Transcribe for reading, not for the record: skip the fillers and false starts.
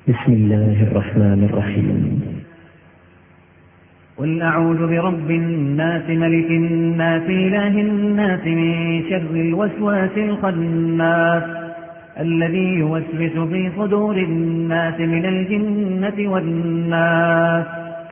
بسم الله الرحمن الرحيم. قل أعوذ برب الناس ملك الناس إله الناس من شر الوسواس الخناس الذي يوسوس في صدور الناس من الجنة والناس.